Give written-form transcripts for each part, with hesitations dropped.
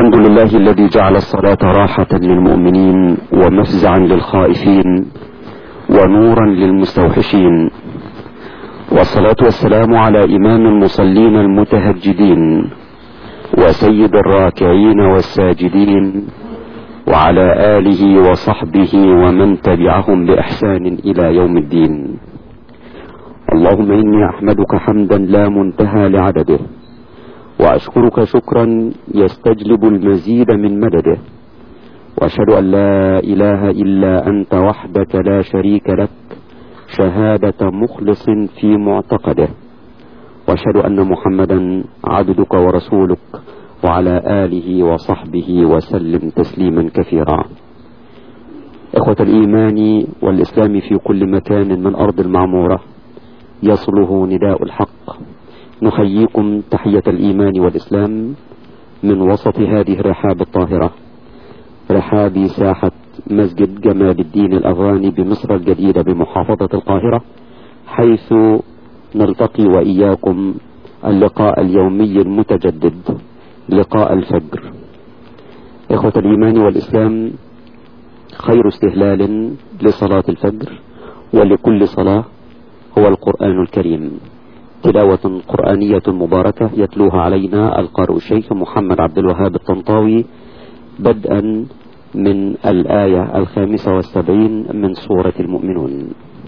الحمد لله الذي جعل الصلاة راحة للمؤمنين ومفزعا للخائفين ونورا للمستوحشين، والصلاة والسلام على إمام المصلين المتهجدين وسيد الراكعين والساجدين وعلى آله وصحبه ومن تبعهم بإحسان إلى يوم الدين. اللهم إني أحمدك حمدا لا منتهى لعدده، وأشكرك شكرا يستجلب المزيد من مدده، وأشهد أن لا إله إلا أنت وحدك لا شريك لك شهادة مخلص في معتقده، وأشهد أن محمدا عبدك ورسولك وعلى آله وصحبه وسلم تسليما كثيرا. إخوة الإيمان والإسلام في كل مكان من أرض المعمورة يصله نداء الحق، نحييكم تحية الإيمان والإسلام من وسط هذه الرحاب الطاهرة، رحاب ساحة مسجد جمال الدين الأغاني بمصر الجديدة بمحافظة القاهرة، حيث نلتقي وإياكم اللقاء اليومي المتجدد، لقاء الفجر. إخوة الإيمان والإسلام، خير استهلال لصلاة الفجر ولكل صلاة هو القرآن الكريم، تلاوة قرآنية مباركة يتلوها علينا القارئ الشيخ محمد عبد الوهاب الطنطاوي، بدءا من الآية 75 من سورة المؤمنون.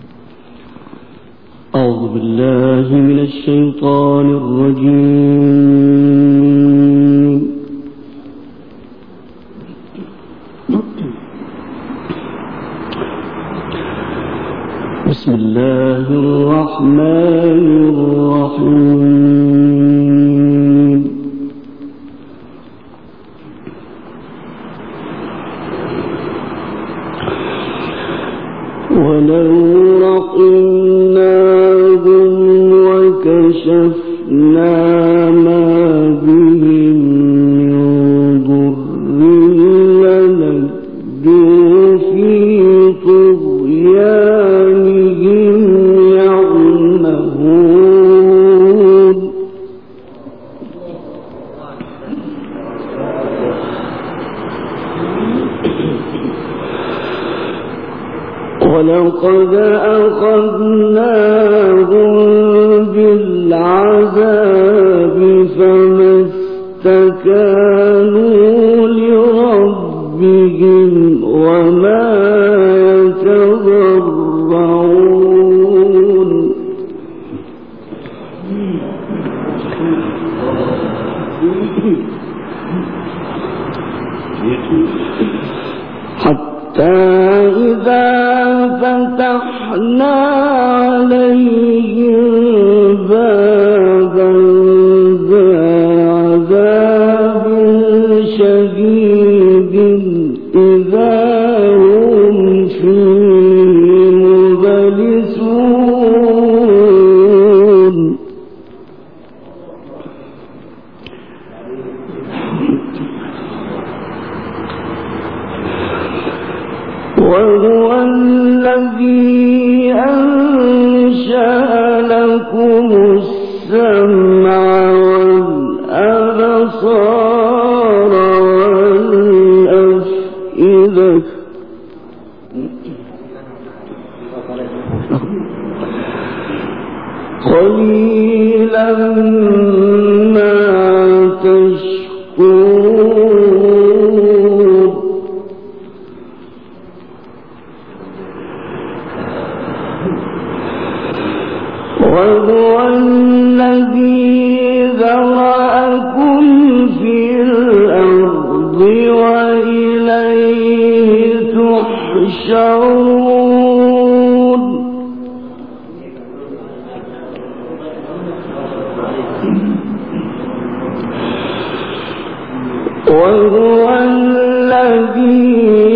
أعوذ بالله من الشيطان الرجيم. بسم الله الرحمن الرحيم. ولو رحمناهم وكشفنا ما بهم من ضر للجوا في طغيانهم يعمهون. ولقد أخذناهم بالعذاب فما استكانوا لربهم وما يتضرعون. حتى إذا فتحنا عليهم بابا ذا عذاب شديد إذا هم فيه مبلسون. وهو الذي أنشأ لكم السمع والأبصار والأفئدة قليلا ما تشكرون. وهو الذي ذرأكم في الأرض وإليه تحشرون. وهو الذي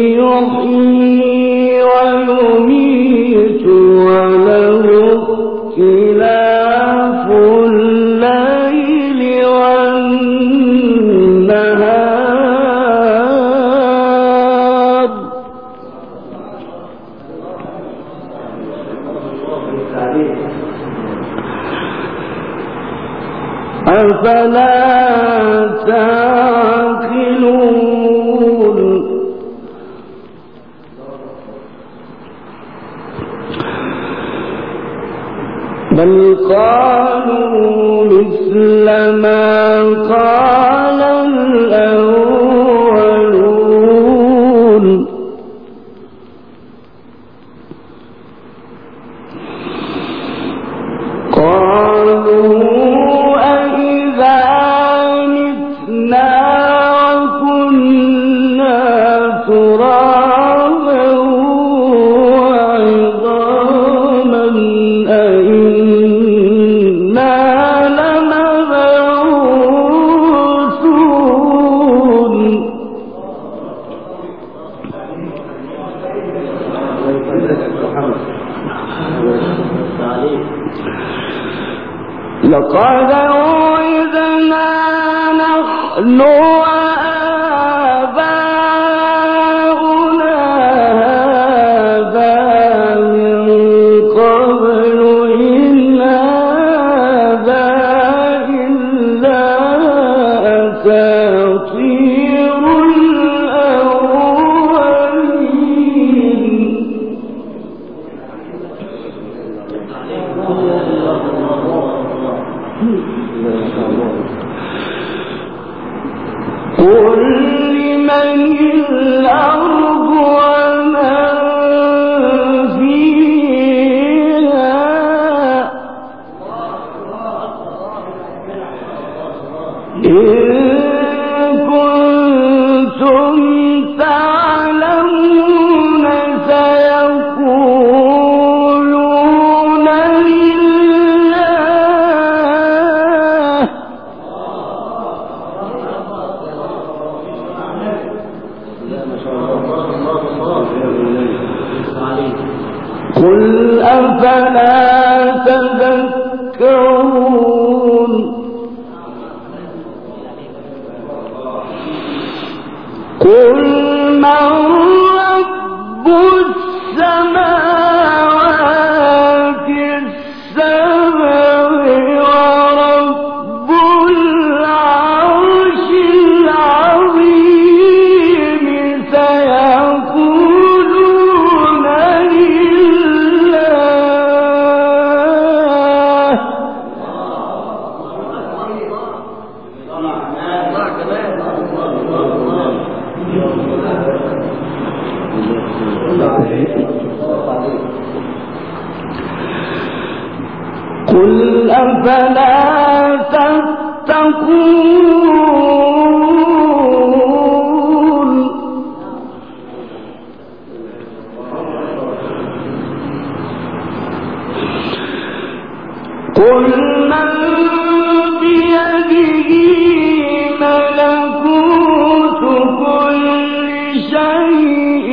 يحيي ويميت وله اختلاف الليل والنهار. أفلا تعقلون. بل قالوا مثل ما قال الأولون قالوا أإذا متنا وكنا ترابا وعظاما أإنا لمبعوثون لقد وعدنا نحن وآباؤنا هذا من قبل إن هذا إلا أساطير الأولين قل لمن الأرض ومن فيها إن كنتم تعلمون سيقولون لله قل أفلا تذكرون قل من رب السماوات السبع ورب العرش العظيم سيقولون لله قل أفلا تتقون قل من بيده ملكوت كل شيء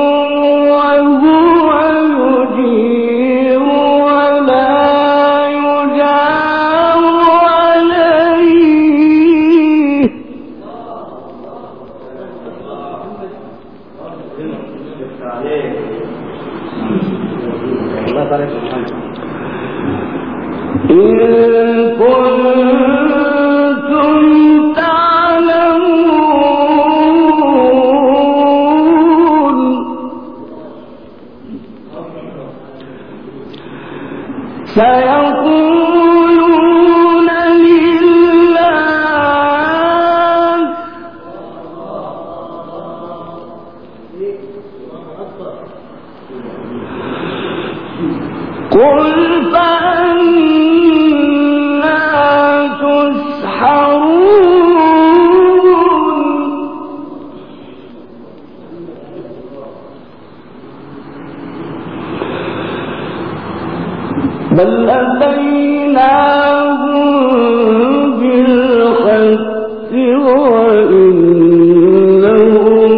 وهو يجير ولا يجار عليه إن كنتم تعلمون سيقولون لله قل فأنا تسحرون بل أتيناهم بالحق وإنهم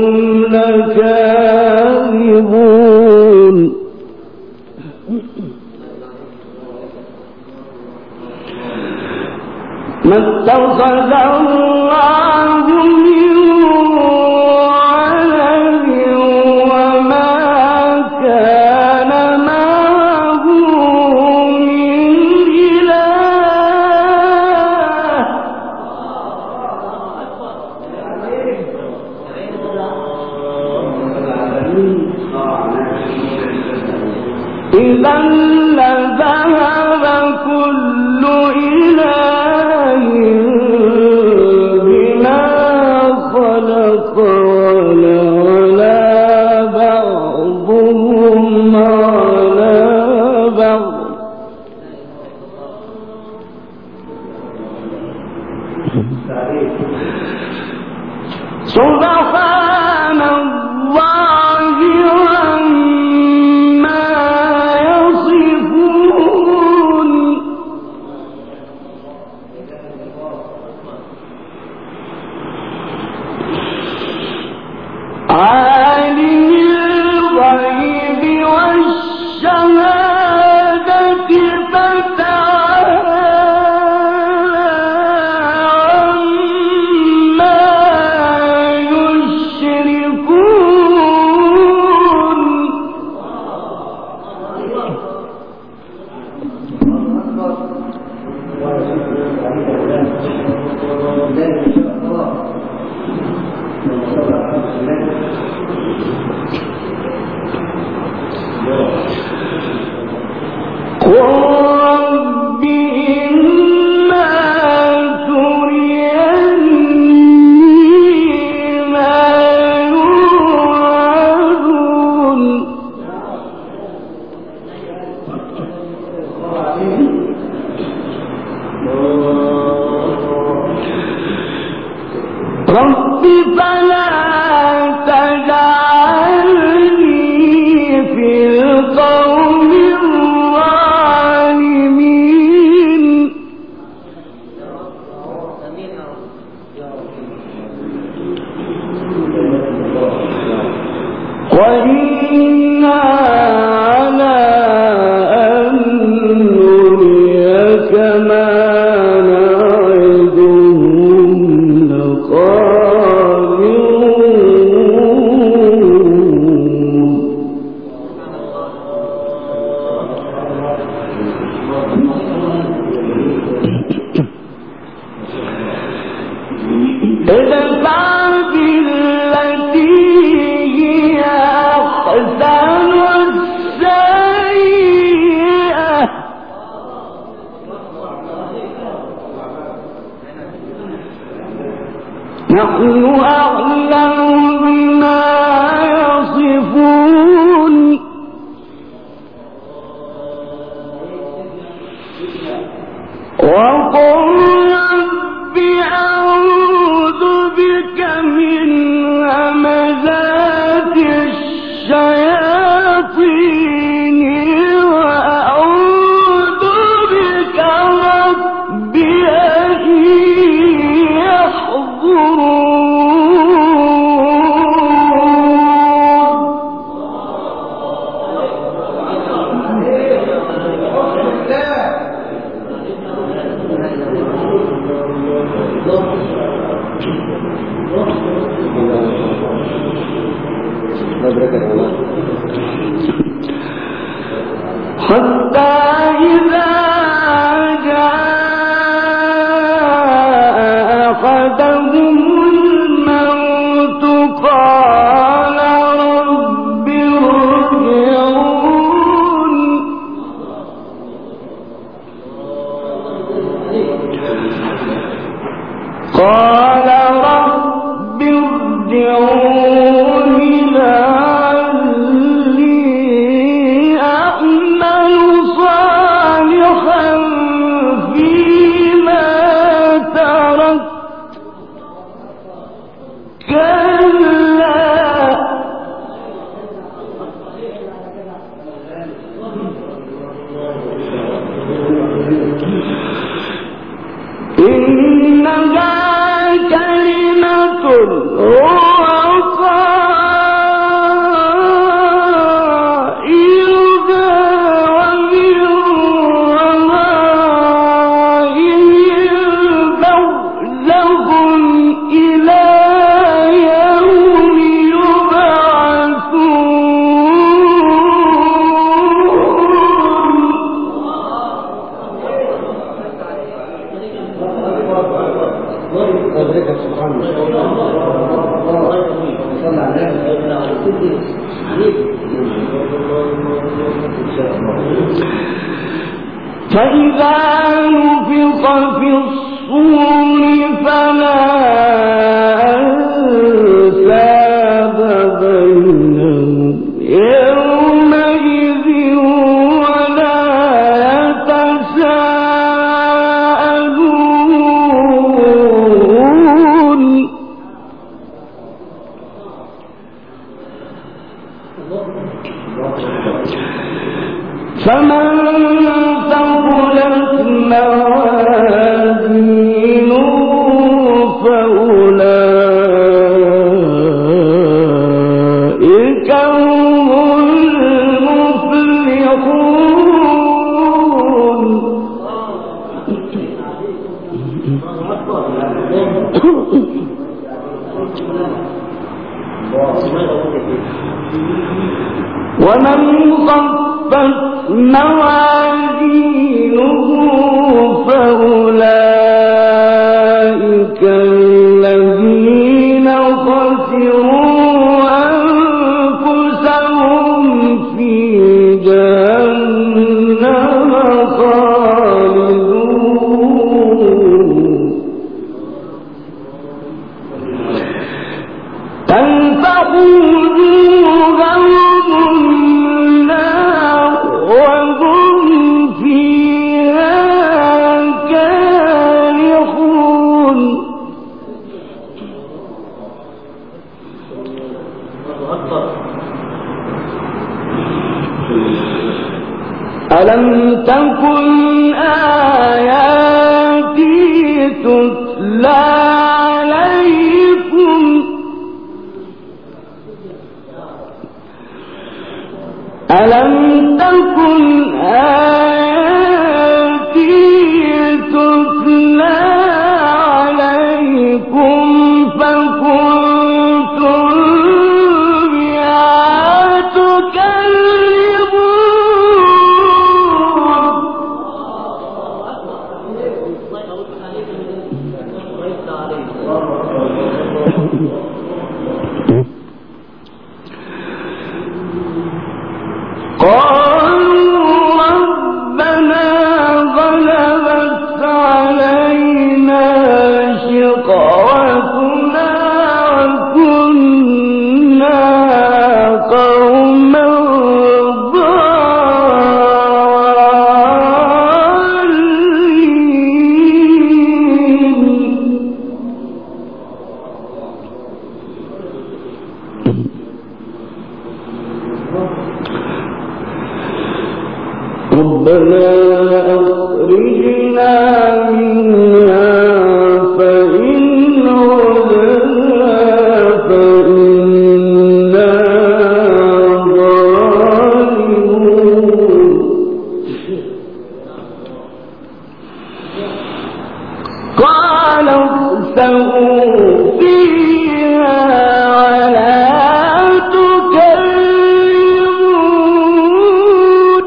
لكاذبون ما اتخذ الله من ولد وما كان معه من إله إذا لذهب سبحان الله عما يصفون عالم الغيب والشهادة فتعالى عما يشركون قل رب إما تريني ما يوعدون رب فلا تجعلني في القوم الظالمين وإنا على أن نريك ما نعدهم لقادرون ادفع بالتي هي أحسن السيئة نحن أعلم بما يصفون وقل رب أعوذ بك من همزات الشياطين وأعوذ بك رب أن حتى إذا جاء أحدهم الموت قال رب ارجعون قال رب ارجعون لعلي أعمل صالحا فيما تركت كلا إنها كلمة هو قائلها ومن ورائهم برزخ إلى يوم فإذا نفخ في الصور فلا أنساب بينهم يومئذ ولا يتساءلون ومن خفت موازينه فأولئك الذين خسروا أنفسهم في جهنم خالدون تنفق وجوههم النار وهم فيها كالحون ألم تكن آياتي تتلى عليكم ألم تكن آياتي تتلى عليكم فكنتم بها قالوا ربنا غلبت علينا شقوتنا وكنا قوما ضالين ربنا أخرجنا منها فإن عدنا فإنا ظالمون قال اخسئوا فيها ولا تكلمون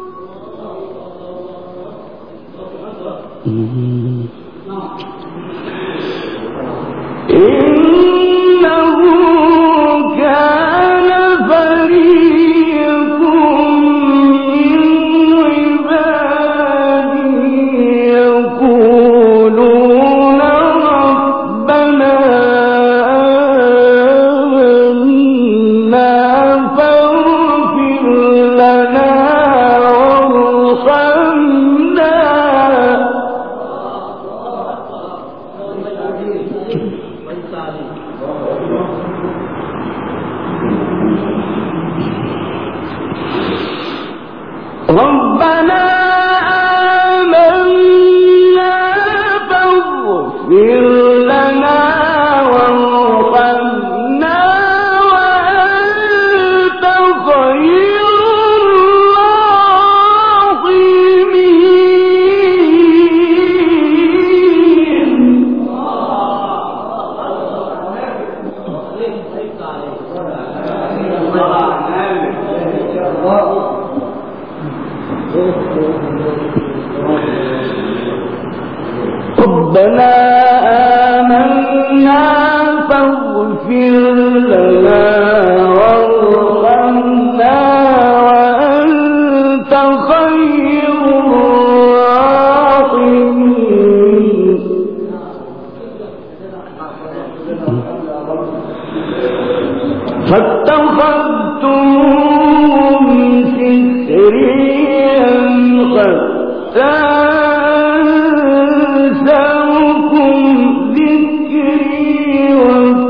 إنه كان فريق من عبادي يقولون ربنا آمنا فاغفر لنا وارحمنا ربنا آمنا فاغفر لنا وارحمنا وأنت خير ربنا آمنا فاغفر لنا وارحمنا وأنت خير الراحمين فاتخذتموهم سخريا حتى أنسوكم ذكري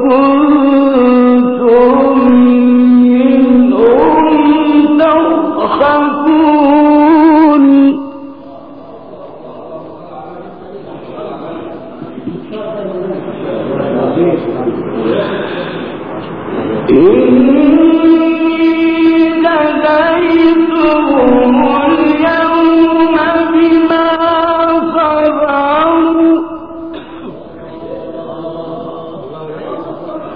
وكنتم منهم تضحكون إني جزيتهم اليوم بما صبروا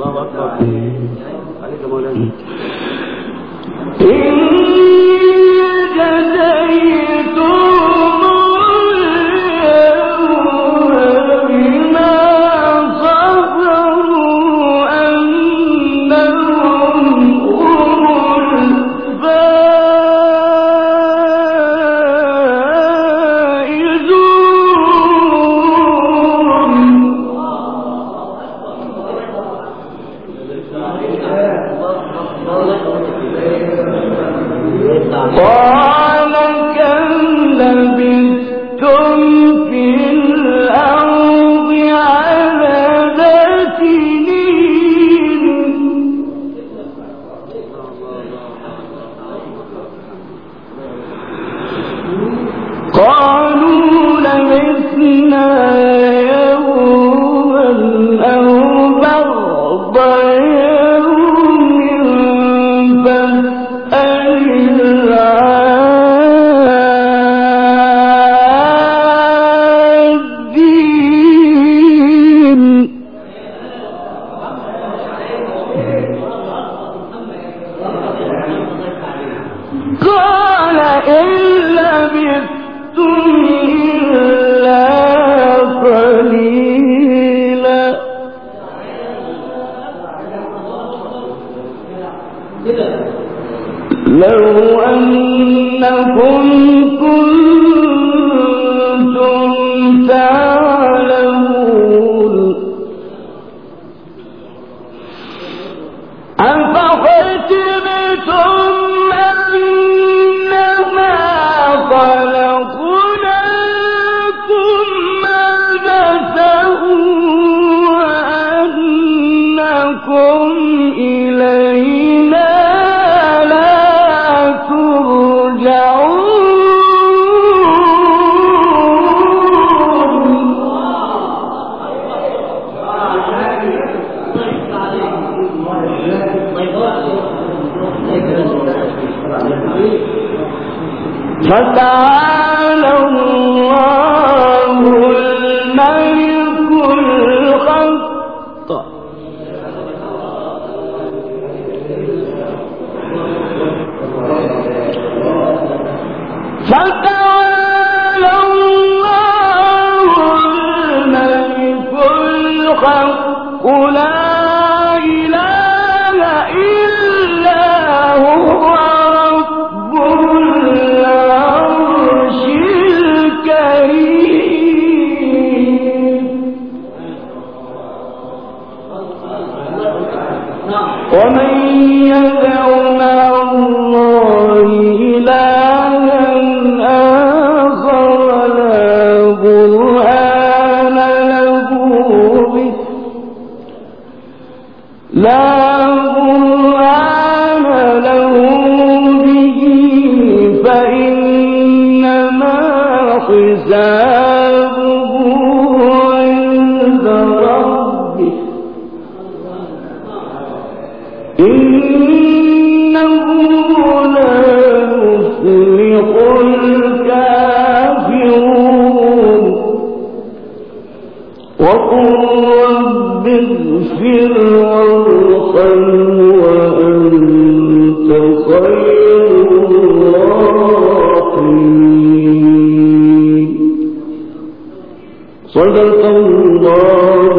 لو أنكم كنتم تعلمون أفحسبتم أنما خلقناكم عبثا وأنكم إلينا فتعالى الله الملك الحق فتعالى الله الملك الحق لا إله إلا هو رب العرش الكريم ومن يدع مع الله إلها آخر لا برهان له به فإنما حسابه عند ربه إنه لا يفلح الكافرون وقل رب اغفر وارحم وأنت خير الراحمين صدق الله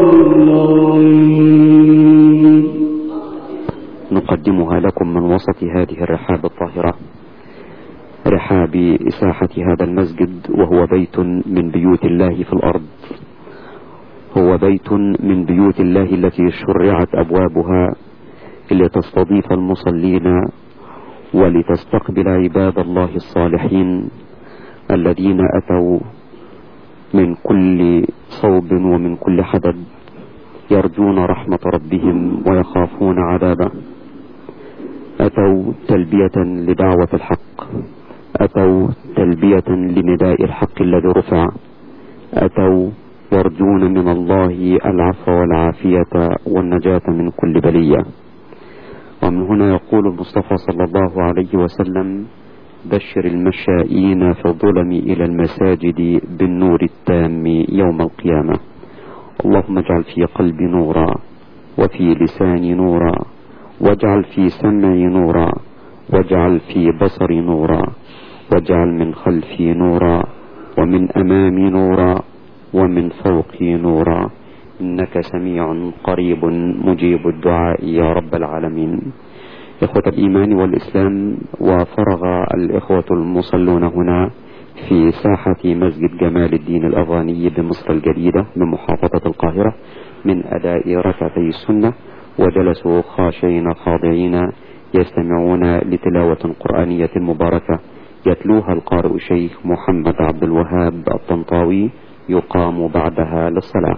العظيم. نقدمها لكم من وسط هذه الرحاب الطاهرة، رحاب إساحة هذا المسجد، وهو بيت من بيوت الله في الأرض، هو بيت من بيوت الله التي شرعت أبوابها لتستضيف المصلين ولتستقبل عباد الله الصالحين الذين أتوا من كل صوب ومن كل حدب يرجون رحمة ربهم ويخافون عذابه. أتوا تلبية لدعوة الحق، أتوا تلبية لنداء الحق الذي رفع، أتوا يرجون من الله العفو والعافية والنجاة من كل بلية. ومن هنا يقول المصطفى صلى الله عليه وسلم: بشر المشائين في الظلم إلى المساجد بالنور التام يوم القيامة. اللهم اجعل في قلبي نورا وفي لساني نورا، واجعل في سمعي نورا، واجعل في بصري نورا، واجعل من خلفي نورا، ومن أمامي نورا، ومن فوقي نورا، إنك سميع قريب مجيب الدعاء يا رب العالمين. إخوة الإيمان والإسلام، وفرغ الإخوة المصلون هنا في ساحة مسجد جمال الدين الأفغاني بمصر الجديدة بمحافظة القاهرة من أداء ركعتي السنة، وجلسوا خاشعين خاضعين يستمعون لتلاوة قرآنية مباركة يتلوها القارئ الشيخ محمد عبد الوهاب الطنطاوي، يقام بعدها للصلاة.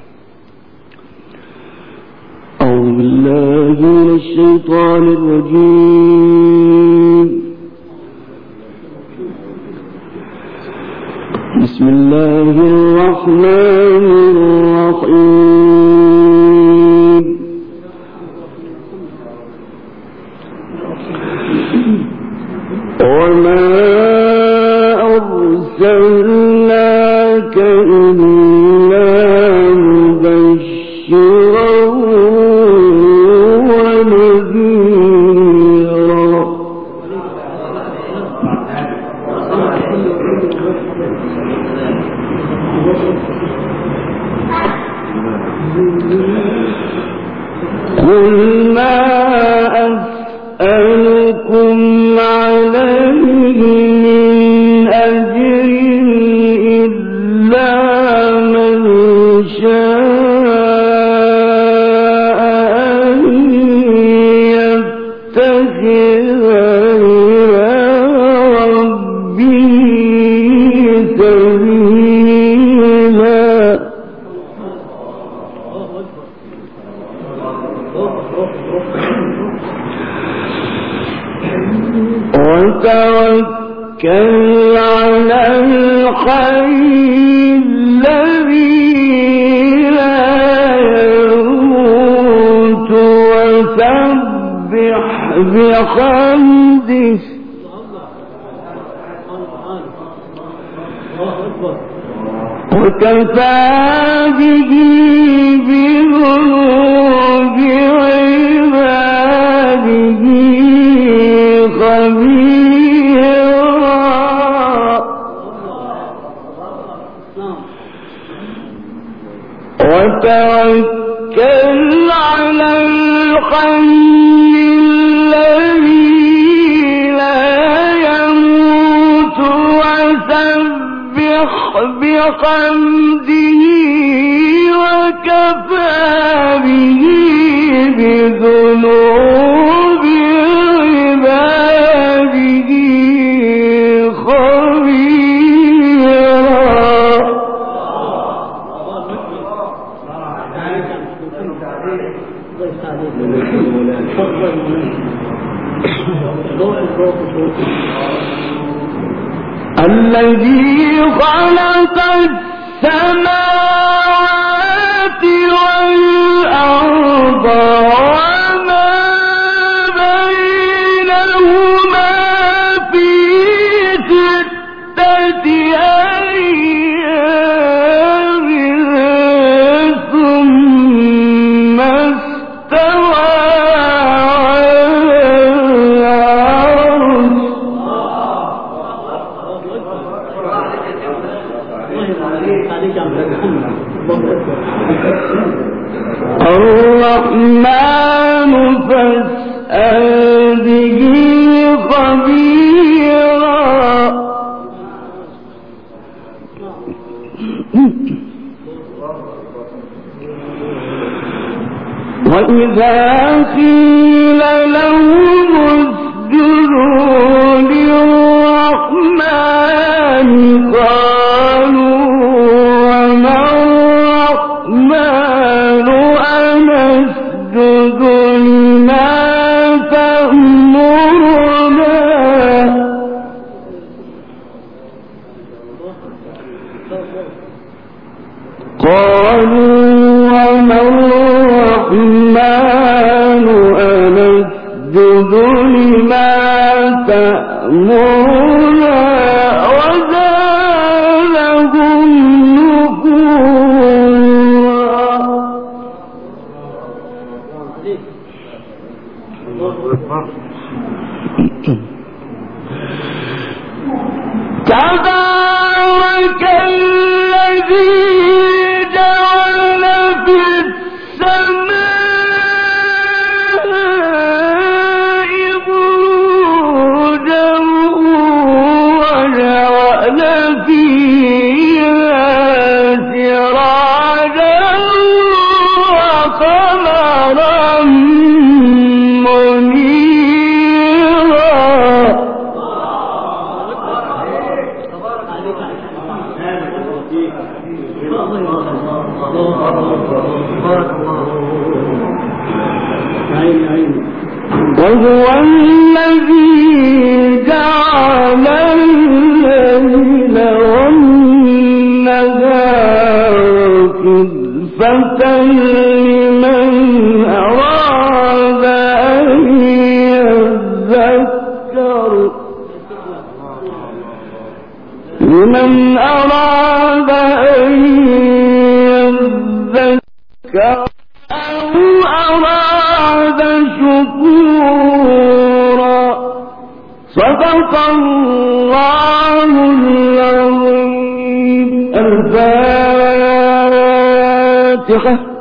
أعوذ بالله من الشيطان الرجيم. بسم الله الرحمن الرحيم. وما أرسلناك إلا مبشرا ونذيرا. قل ما أسألكم عليه من أجر إلا من شاء أن يتخذ إلى ربه سبيلا. وتوكل على الحي الذي لا يموت وسبح بحمده وكفى به بذنوب عباده خبيرا. وتوكل على الحي الذي لا يموت وسبح بحمده وكفى به بذنوب عباده خبيرا. الذي خلق السماوات والأرض وما بينهما في 6 أيام ثم استوى الرحمن فاسأل به خبيرا. وإذا قيل لهم اسجدوا للرحمن قالوا وما الرحمن أنسجد لما تأمرنا. قالوا وما الرحمن أنسجد لما تأمرنا وزادهم نفورا. تبارك الذي جعل في السماء بروجا وجعل فيها سراجا وقمرا وهو الذي جعل الليل والنهار خلفة لمن أراد أن يذكر أو أراد شكورا. صدق الله العظيم. الفاتحة.